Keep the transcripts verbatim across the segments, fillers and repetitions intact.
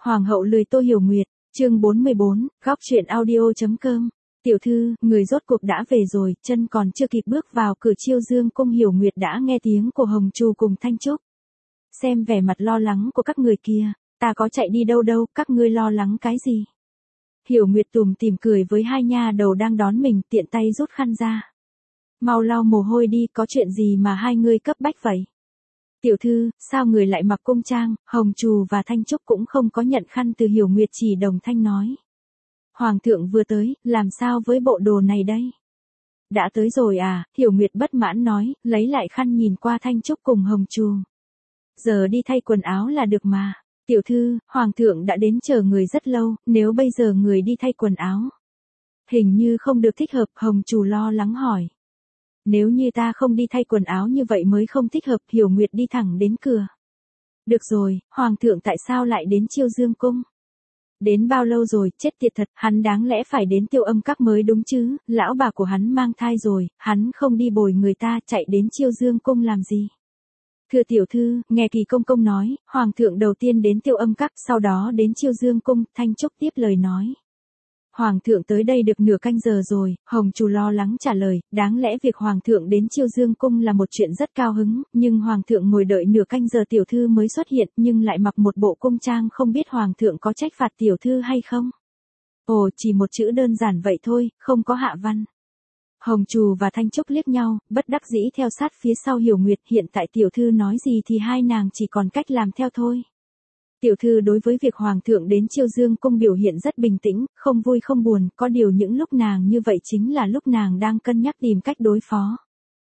Hoàng hậu lười Tô Hiểu Nguyệt, chương bốn mươi bốn, góc chuyện audio chấm com. Tiểu thư, người rốt cuộc đã về rồi, chân còn chưa kịp bước vào cửa Chiêu Dương cung Hiểu Nguyệt đã nghe tiếng của Hồng Trù cùng Thanh Trúc. Xem vẻ mặt lo lắng của các người kia, ta có chạy đi đâu đâu, các ngươi lo lắng cái gì? Hiểu Nguyệt tủm tỉm cười với hai nha đầu đang đón mình, tiện tay rút khăn ra. Mau lau mồ hôi đi, có chuyện gì mà hai ngươi cấp bách vậy? Tiểu thư, sao người lại mặc cung trang? Hồng Trù và Thanh Trúc cũng không có nhận khăn từ Hiểu Nguyệt, chỉ đồng thanh nói. Hoàng thượng vừa tới, làm sao với bộ đồ này đây? Đã tới rồi à? Hiểu Nguyệt bất mãn nói, lấy lại khăn nhìn qua Thanh Trúc cùng Hồng Trù. Giờ đi thay quần áo là được mà. Tiểu thư, Hoàng thượng đã đến chờ người rất lâu, nếu bây giờ người đi thay quần áo. Hình như không được thích hợp, Hồng Trù lo lắng hỏi. Nếu như ta không đi thay quần áo như vậy mới không thích hợp, Hiểu Nguyệt đi thẳng đến cửa. Được rồi, Hoàng thượng tại sao lại đến Chiêu Dương cung? Đến bao lâu rồi, chết tiệt thật, hắn đáng lẽ phải đến Tiêu Âm các mới đúng chứ, lão bà của hắn mang thai rồi, hắn không đi bồi người ta, chạy đến Chiêu Dương cung làm gì? Thưa tiểu thư, nghe Kỳ công công nói, Hoàng thượng đầu tiên đến Tiêu Âm các, sau đó đến Chiêu Dương cung, Thanh Trúc tiếp lời nói. Hoàng thượng tới đây được nửa canh giờ rồi, Hồng Trù lo lắng trả lời, đáng lẽ việc Hoàng thượng đến Chiêu Dương cung là một chuyện rất cao hứng, nhưng Hoàng thượng ngồi đợi nửa canh giờ tiểu thư mới xuất hiện, nhưng lại mặc một bộ cung trang, không biết Hoàng thượng có trách phạt tiểu thư hay không? Ồ, chỉ một chữ đơn giản vậy thôi, không có hạ văn. Hồng Trù và Thanh Trúc liếc nhau, bất đắc dĩ theo sát phía sau Hiểu Nguyệt, hiện tại tiểu thư nói gì thì hai nàng chỉ còn cách làm theo thôi. Tiểu thư đối với việc Hoàng thượng đến Chiêu Dương cung biểu hiện rất bình tĩnh, không vui không buồn, có điều những lúc nàng như vậy chính là lúc nàng đang cân nhắc tìm cách đối phó.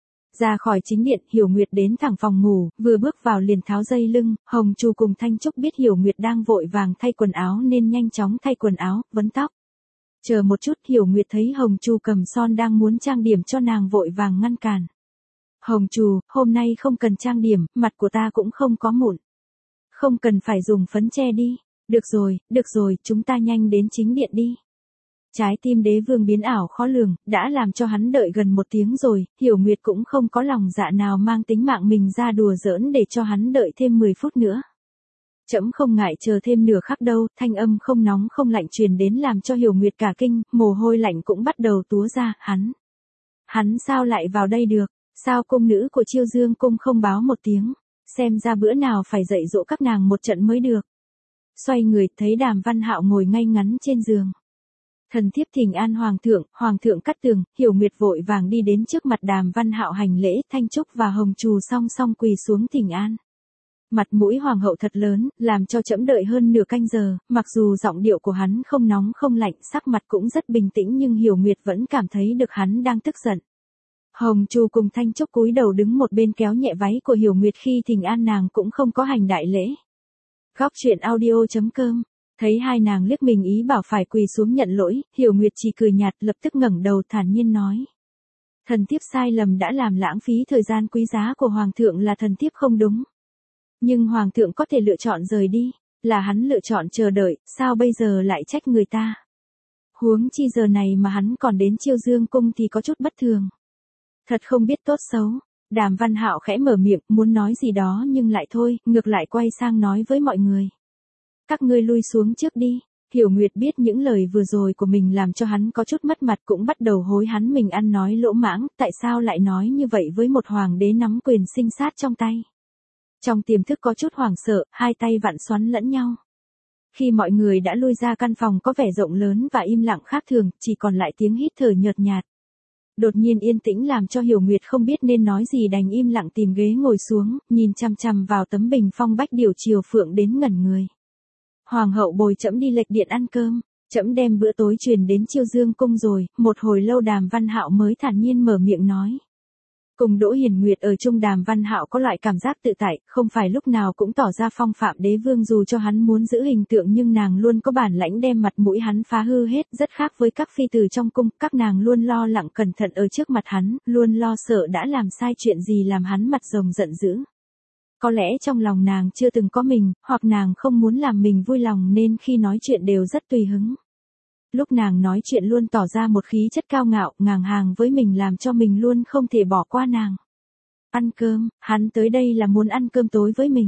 Ra khỏi chính điện, Hiểu Nguyệt đến thẳng phòng ngủ, vừa bước vào liền tháo dây lưng, Hồng Trù cùng Thanh Trúc biết Hiểu Nguyệt đang vội vàng thay quần áo nên nhanh chóng thay quần áo, vấn tóc. Chờ một chút, Hiểu Nguyệt thấy Hồng Trù cầm son đang muốn trang điểm cho nàng vội vàng ngăn cản. Hồng Trù, hôm nay không cần trang điểm, mặt của ta cũng không có mụn. Không cần phải dùng phấn che đi. Được rồi, được rồi, chúng ta nhanh đến chính điện đi. Trái tim đế vương biến ảo khó lường, đã làm cho hắn đợi gần một tiếng rồi, Hiểu Nguyệt cũng không có lòng dạ nào mang tính mạng mình ra đùa giỡn để cho hắn đợi thêm mười phút nữa. Trẫm không ngại chờ thêm nửa khắc đâu, thanh âm không nóng không lạnh truyền đến làm cho Hiểu Nguyệt cả kinh, mồ hôi lạnh cũng bắt đầu túa ra, hắn. Hắn sao lại vào đây được, sao cung nữ của Chiêu Dương cung không báo một tiếng? Xem ra bữa nào phải dạy dỗ các nàng một trận mới được. Xoay người thấy Đàm Văn Hạo ngồi ngay ngắn trên giường. Thần thiếp thỉnh an Hoàng thượng, Hoàng thượng cắt tường, Hiểu Nguyệt vội vàng đi đến trước mặt Đàm Văn Hạo hành lễ, Thanh Trúc và Hồng Trù song song quỳ xuống thỉnh an. Mặt mũi Hoàng hậu thật lớn, làm cho trẫm đợi hơn nửa canh giờ, mặc dù giọng điệu của hắn không nóng không lạnh, sắc mặt cũng rất bình tĩnh nhưng Hiểu Nguyệt vẫn cảm thấy được hắn đang tức giận. Hồng Trù cùng Thanh Trúc cúi đầu đứng một bên kéo nhẹ váy của Hiểu Nguyệt khi thỉnh an nàng cũng không có hành đại lễ. Góc chuyện audio chấm com. Thấy hai nàng liếc mình ý bảo phải quỳ xuống nhận lỗi, Hiểu Nguyệt chỉ cười nhạt lập tức ngẩng đầu thản nhiên nói. Thần thiếp sai lầm đã làm lãng phí thời gian quý giá của Hoàng thượng là thần thiếp không đúng. Nhưng Hoàng thượng có thể lựa chọn rời đi, là hắn lựa chọn chờ đợi, sao bây giờ lại trách người ta? Huống chi giờ này mà hắn còn đến Chiêu Dương cung thì có chút bất thường. Thật không biết tốt xấu. Đàm Văn Hạo khẽ mở miệng, muốn nói gì đó nhưng lại thôi, ngược lại quay sang nói với mọi người. Các ngươi lui xuống trước đi. Hiểu Nguyệt biết những lời vừa rồi của mình làm cho hắn có chút mất mặt cũng bắt đầu hối hắn mình ăn nói lỗ mãng, tại sao lại nói như vậy với một hoàng đế nắm quyền sinh sát trong tay. Trong tiềm thức có chút hoảng sợ, hai tay vặn xoắn lẫn nhau. Khi mọi người đã lui ra căn phòng có vẻ rộng lớn và im lặng khác thường, chỉ còn lại tiếng hít thở nhợt nhạt. Đột nhiên yên tĩnh làm cho Hiểu Nguyệt không biết nên nói gì đành im lặng tìm ghế ngồi xuống, nhìn chằm chằm vào tấm bình phong bách điều chiều phượng đến ngẩn người. Hoàng hậu bồi trẫm đi lệch điện ăn cơm, trẫm đem bữa tối truyền đến Chiêu Dương cung rồi, một hồi lâu Đàm Văn Hạo mới thản nhiên mở miệng nói. Cùng Đỗ Hiền Nguyệt ở chung Đàm Văn Hạo có loại cảm giác tự tại, không phải lúc nào cũng tỏ ra phong phạm đế vương dù cho hắn muốn giữ hình tượng nhưng nàng luôn có bản lãnh đem mặt mũi hắn phá hư hết, rất khác với các phi tử trong cung, các nàng luôn lo lặng cẩn thận ở trước mặt hắn, luôn lo sợ đã làm sai chuyện gì làm hắn mặt rồng giận dữ. Có lẽ trong lòng nàng chưa từng có mình, hoặc nàng không muốn làm mình vui lòng nên khi nói chuyện đều rất tùy hứng. Lúc nàng nói chuyện luôn tỏ ra một khí chất cao ngạo, ngang hàng với mình làm cho mình luôn không thể bỏ qua nàng. Ăn cơm, hắn tới đây là muốn ăn cơm tối với mình.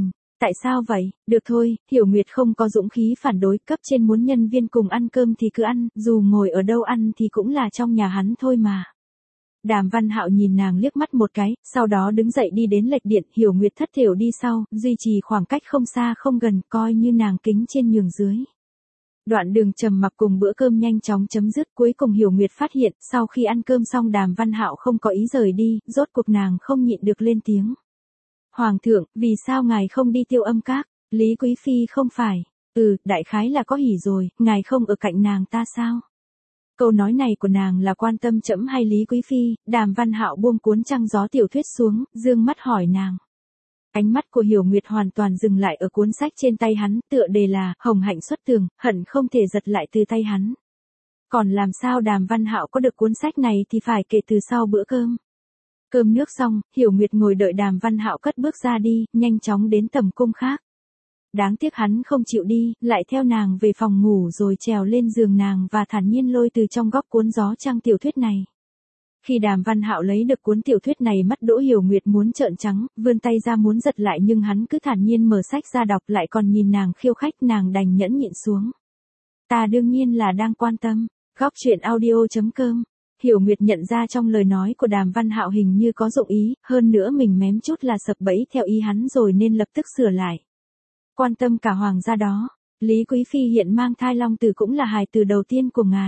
Tại sao vậy? Được thôi, Hiểu Nguyệt không có dũng khí phản đối, cấp trên muốn nhân viên cùng ăn cơm thì cứ ăn, dù ngồi ở đâu ăn thì cũng là trong nhà hắn thôi mà. Đàm Văn Hạo nhìn nàng liếc mắt một cái, sau đó đứng dậy đi đến lệch điện, Hiểu Nguyệt thất thểu đi sau, duy trì khoảng cách không xa không gần, coi như nàng kính trên nhường dưới. Đoạn đường trầm mặc cùng bữa cơm nhanh chóng chấm dứt, cuối cùng Hiểu Nguyệt phát hiện, sau khi ăn cơm xong Đàm Văn Hạo không có ý rời đi, rốt cuộc nàng không nhịn được lên tiếng. Hoàng thượng, vì sao ngài không đi Tiêu Âm Các? Lý Quý Phi không phải. Ừ, đại khái là có hỉ rồi, ngài không ở cạnh nàng ta sao? Câu nói này của nàng là quan tâm trẫm hay Lý Quý Phi? Đàm Văn Hạo buông cuốn trăng gió tiểu thuyết xuống, dương mắt hỏi nàng. Ánh mắt của Hiểu Nguyệt hoàn toàn dừng lại ở cuốn sách trên tay hắn, tựa đề là Hồng Hạnh Xuất Tường, hận không thể giật lại từ tay hắn. Còn làm sao Đàm Văn Hạo có được cuốn sách này thì phải kể từ sau bữa cơm. Cơm nước xong, Hiểu Nguyệt ngồi đợi Đàm Văn Hạo cất bước ra đi, nhanh chóng đến tầm cung khác. Đáng tiếc hắn không chịu đi, lại theo nàng về phòng ngủ rồi trèo lên giường nàng và thản nhiên lôi từ trong góc cuốn gió trang tiểu thuyết này. Khi Đàm Văn Hạo lấy được cuốn tiểu thuyết này, mắt Đỗ Hiểu Nguyệt muốn trợn trắng, vươn tay ra muốn giật lại nhưng hắn cứ thản nhiên mở sách ra đọc, lại còn nhìn nàng khiêu khích, nàng đành nhẫn nhịn xuống. Ta đương nhiên là đang quan tâm. Góc truyện audio chấm com. Hiểu Nguyệt nhận ra trong lời nói của Đàm Văn Hạo hình như có dụng ý, hơn nữa mình mém chút là sập bẫy theo ý hắn rồi nên lập tức sửa lại. Quan tâm cả hoàng gia đó, Lý Quý Phi hiện mang thai long tử cũng là hài tử đầu tiên của ngài.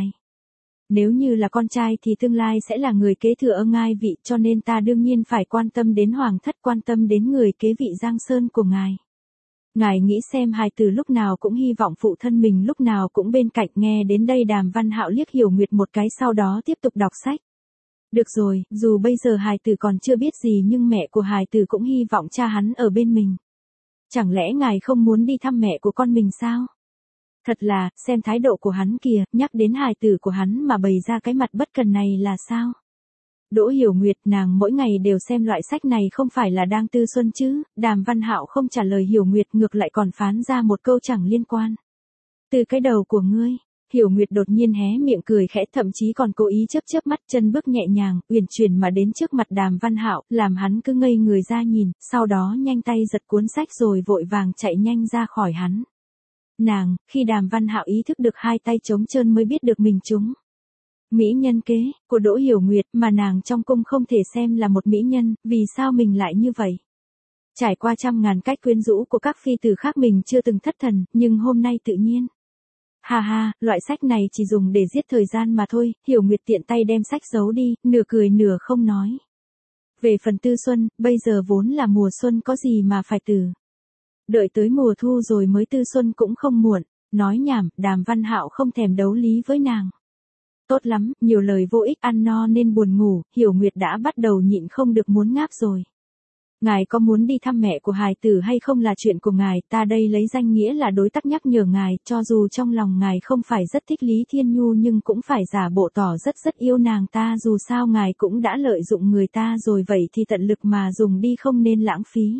Nếu như là con trai thì tương lai sẽ là người kế thừa ngai vị, cho nên ta đương nhiên phải quan tâm đến hoàng thất, quan tâm đến người kế vị Giang Sơn của ngài. Ngài nghĩ xem, hài tử lúc nào cũng hy vọng phụ thân mình lúc nào cũng bên cạnh. Nghe đến đây Đàm Văn Hạo liếc Hiểu Nguyệt một cái, sau đó tiếp tục đọc sách. Được rồi, dù bây giờ hài tử còn chưa biết gì nhưng mẹ của hài tử cũng hy vọng cha hắn ở bên mình. Chẳng lẽ ngài không muốn đi thăm mẹ của con mình sao? Thật là, xem thái độ của hắn kìa, nhắc đến hài tử của hắn mà bày ra cái mặt bất cần này là sao? Đỗ Hiểu Nguyệt, nàng mỗi ngày đều xem loại sách này không phải là đang tư xuân chứ? Đàm Văn Hạo không trả lời Hiểu Nguyệt, ngược lại còn phán ra một câu chẳng liên quan. Từ cái đầu của ngươi. Hiểu Nguyệt đột nhiên hé miệng cười khẽ, thậm chí còn cố ý chớp chớp mắt, chân bước nhẹ nhàng, uyển chuyển mà đến trước mặt Đàm Văn Hạo, làm hắn cứ ngây người ra nhìn, sau đó nhanh tay giật cuốn sách rồi vội vàng chạy nhanh ra khỏi hắn. Nàng, khi Đàm Văn Hạo ý thức được hai tay trống trơn mới biết được mình trúng mỹ nhân kế của Đỗ Hiểu Nguyệt, mà nàng trong cung không thể xem là một mỹ nhân, vì sao mình lại như vậy? Trải qua trăm ngàn cách quyến rũ của các phi tử khác mình chưa từng thất thần, nhưng hôm nay tự nhiên. Ha ha, loại sách này chỉ dùng để giết thời gian mà thôi. Hiểu Nguyệt tiện tay đem sách giấu đi, nửa cười nửa không nói. Về phần tư xuân, bây giờ vốn là mùa xuân, có gì mà phải từ. Đợi tới mùa thu rồi mới tư xuân cũng không muộn. Nói nhảm, Đàm Văn Hạo không thèm đấu lý với nàng. Tốt lắm, nhiều lời vô ích, ăn no nên buồn ngủ. Hiểu Nguyệt đã bắt đầu nhịn không được muốn ngáp rồi. Ngài có muốn đi thăm mẹ của hài tử hay không là chuyện của ngài, ta đây lấy danh nghĩa là đối tác nhắc nhở ngài, cho dù trong lòng ngài không phải rất thích Lý Thiên Nhu nhưng cũng phải giả bộ tỏ rất rất yêu nàng ta, dù sao ngài cũng đã lợi dụng người ta rồi, vậy thì tận lực mà dùng đi, không nên lãng phí.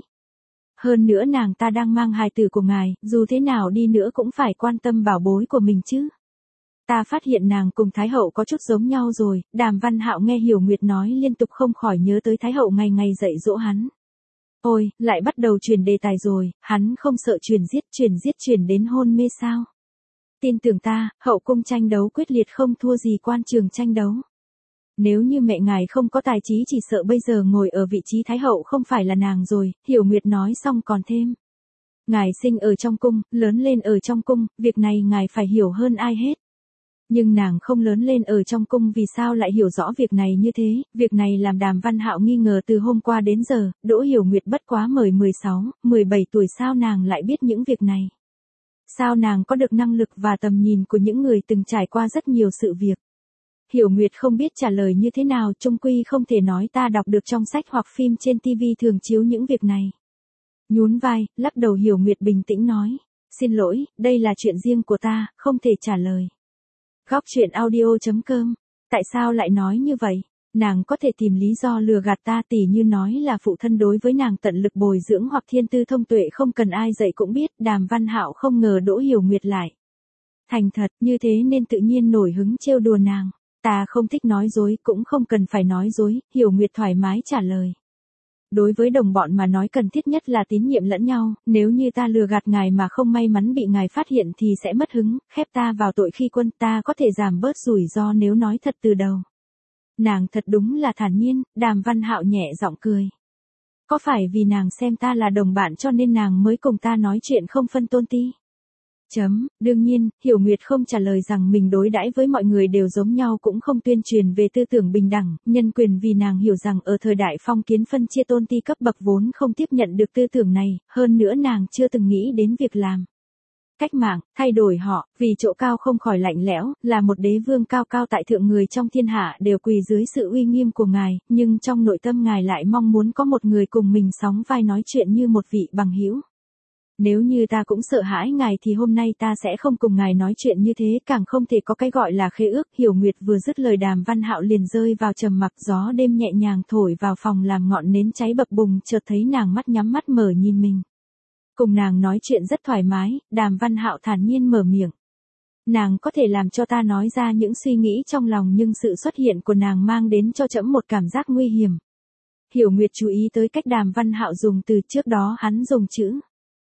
Hơn nữa nàng ta đang mang hài tử của ngài, dù thế nào đi nữa cũng phải quan tâm bảo bối của mình chứ. Ta phát hiện nàng cùng Thái Hậu có chút giống nhau rồi. Đàm Văn Hạo nghe Hiểu Nguyệt nói liên tục không khỏi nhớ tới Thái Hậu ngày ngày dạy dỗ hắn. Ôi, lại bắt đầu chuyển đề tài rồi, hắn không sợ chuyển giết, chuyển giết chuyển đến hôn mê sao? Tin tưởng ta, hậu cung tranh đấu quyết liệt không thua gì quan trường tranh đấu. Nếu như mẹ ngài không có tài trí chỉ sợ bây giờ ngồi ở vị trí Thái Hậu không phải là nàng rồi. Hiểu Nguyệt nói xong còn thêm. Ngài sinh ở trong cung, lớn lên ở trong cung, việc này ngài phải hiểu hơn ai hết. Nhưng nàng không lớn lên ở trong cung, vì sao lại hiểu rõ việc này như thế? Việc này làm Đàm Văn Hạo nghi ngờ từ hôm qua đến giờ. Đỗ Hiểu Nguyệt bất quá mười mười sáu, mười bảy tuổi, sao nàng lại biết những việc này? Sao nàng có được năng lực và tầm nhìn của những người từng trải qua rất nhiều sự việc? Hiểu Nguyệt không biết trả lời như thế nào, chung quy không thể nói ta đọc được trong sách hoặc phim trên tivi thường chiếu những việc này. Nhún vai, lắc đầu, Hiểu Nguyệt bình tĩnh nói. Xin lỗi, đây là chuyện riêng của ta, không thể trả lời. Góc truyện audio chấm com. Tại sao lại nói như vậy? Nàng có thể tìm lý do lừa gạt ta, tỉ như nói là phụ thân đối với nàng tận lực bồi dưỡng hoặc thiên tư thông tuệ không cần ai dạy cũng biết. Đàm Văn Hạo không ngờ Đỗ Hiểu Nguyệt lại thành thật như thế nên tự nhiên nổi hứng trêu đùa nàng. Ta không thích nói dối, cũng không cần phải nói dối. Hiểu Nguyệt thoải mái trả lời. Đối với đồng bọn mà nói cần thiết nhất là tín nhiệm lẫn nhau, nếu như ta lừa gạt ngài mà không may mắn bị ngài phát hiện thì sẽ mất hứng, khép ta vào tội khi quân, ta có thể giảm bớt rủi ro nếu nói thật từ đầu. Nàng thật đúng là thản nhiên, Đàm Văn Hạo nhẹ giọng cười. Có phải vì nàng xem ta là đồng bạn cho nên nàng mới cùng ta nói chuyện không phân tôn ti? Chấm, đương nhiên, Hiểu Nguyệt không trả lời rằng mình đối đãi với mọi người đều giống nhau cũng không tuyên truyền về tư tưởng bình đẳng, nhân quyền vì nàng hiểu rằng ở thời đại phong kiến phân chia tôn ti cấp bậc vốn không tiếp nhận được tư tưởng này, hơn nữa nàng chưa từng nghĩ đến việc làm. Cách mạng, thay đổi họ, vì chỗ cao không khỏi lạnh lẽo, là một đế vương cao cao tại thượng người trong thiên hạ đều quỳ dưới sự uy nghiêm của ngài, nhưng trong nội tâm ngài lại mong muốn có một người cùng mình sóng vai nói chuyện như một vị bằng hữu. Nếu như ta cũng sợ hãi ngài thì hôm nay ta sẽ không cùng ngài nói chuyện như thế, càng không thể có cái gọi là khế ước. Hiểu Nguyệt vừa dứt lời Đàm Văn Hạo liền rơi vào trầm mặc, gió đêm nhẹ nhàng thổi vào phòng làm ngọn nến cháy bập bùng, chợt thấy nàng mắt nhắm mắt mở nhìn mình. Cùng nàng nói chuyện rất thoải mái, Đàm Văn Hạo thản nhiên mở miệng. Nàng có thể làm cho ta nói ra những suy nghĩ trong lòng nhưng sự xuất hiện của nàng mang đến cho trẫm một cảm giác nguy hiểm. Hiểu Nguyệt chú ý tới cách Đàm Văn Hạo dùng từ, trước đó hắn dùng chữ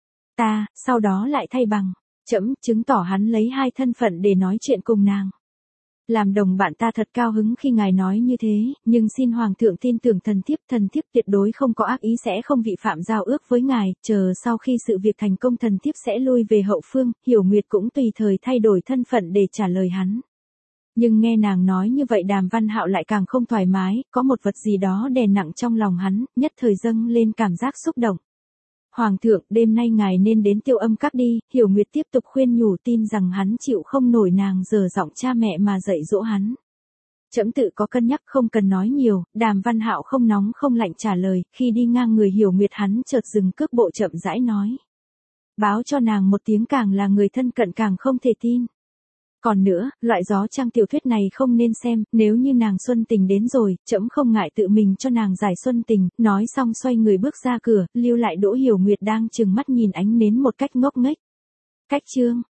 ta, sau đó lại thay bằng trẫm, chứng tỏ hắn lấy hai thân phận để nói chuyện cùng nàng. Làm đồng bạn ta thật cao hứng khi ngài nói như thế, nhưng xin Hoàng thượng tin tưởng thần thiếp, thần thiếp tuyệt đối không có ác ý, sẽ không vi phạm giao ước với ngài, chờ sau khi sự việc thành công thần thiếp sẽ lui về hậu phương. Hiểu Nguyệt cũng tùy thời thay đổi thân phận để trả lời hắn. Nhưng nghe nàng nói như vậy Đàm Văn Hạo lại càng không thoải mái, có một vật gì đó đè nặng trong lòng hắn, nhất thời dâng lên cảm giác xúc động. Hoàng thượng, đêm nay ngài nên đến Tiêu Âm Các đi. Hiểu Nguyệt tiếp tục khuyên nhủ, tin rằng hắn chịu không nổi nàng dở giọng cha mẹ mà dạy dỗ hắn. Trẫm tự có cân nhắc, không cần nói nhiều. Đàm Văn Hạo không nóng không lạnh trả lời, khi đi ngang người Hiểu Nguyệt hắn chợt dừng cước bộ chậm rãi nói. Báo cho nàng một tiếng, càng là người thân cận càng không thể tin. Còn nữa, loại gió trang tiểu thuyết này không nên xem, nếu như nàng xuân tình đến rồi, trẫm không ngại tự mình cho nàng giải xuân tình. Nói xong xoay người bước ra cửa, lưu lại Đỗ Hiểu Nguyệt đang trừng mắt nhìn ánh nến một cách ngốc nghếch. Cách chương